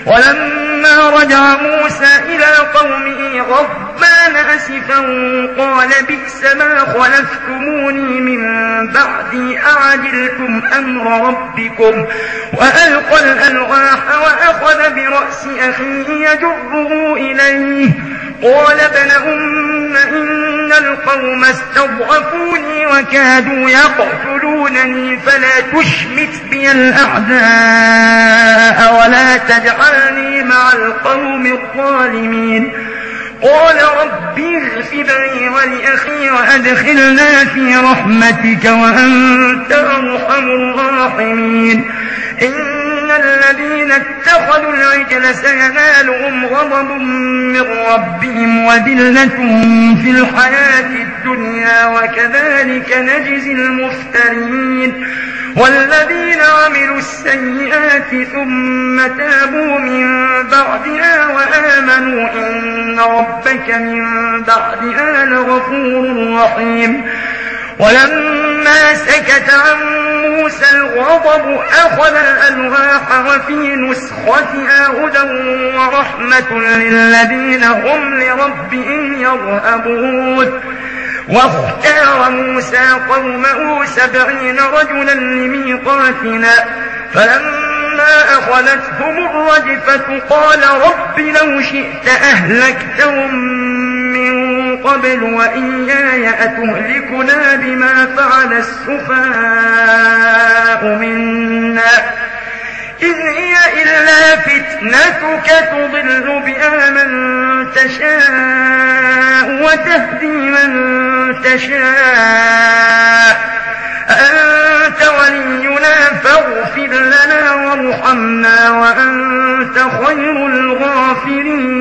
ولما رجع موسى إلى قومه غضبان أسفا قال بئس ما خلفتموني من بعدي أعجلتم أمر ربكم وألقى الألواح وأخذ برأس أخيه يجره إليه قال ابن أم إن القوم استضعفوني وكادوا يقتلونني فلا تشمت بي الأعداء ولا تجعلني مع القوم الظالمين قال رب اغفر لي ولأخي وأدخلنا في رحمتك وأنت أرحم الراحمين إن الذين اتخذوا العجل سينالهم غضب من ربهم وذلة في الحياة الدنيا وكذلك نجزي المفترين والذين عملوا السيئات ثم تابوا من بعدها وآمنوا إن ربك من بعدها لغفور رحيم ولما سكت عن موسى الغضب أخذ الألواح وفي نسختها هدى ورحمة للذين هم لربهم يرهبون واختار موسى قومه 70 رجلا لميقاتنا فلما أخذتهم الرجفة قال رب لو شئت أهلكتهم من قبل وإياي أتهلكنا بما فعل السفهاء منا إن هي إلا فتنتك تضل بها من تشاء وتهدي من تشاء أنت ولينا فاغفر لنا وارحمنا وأنت خير الغافرين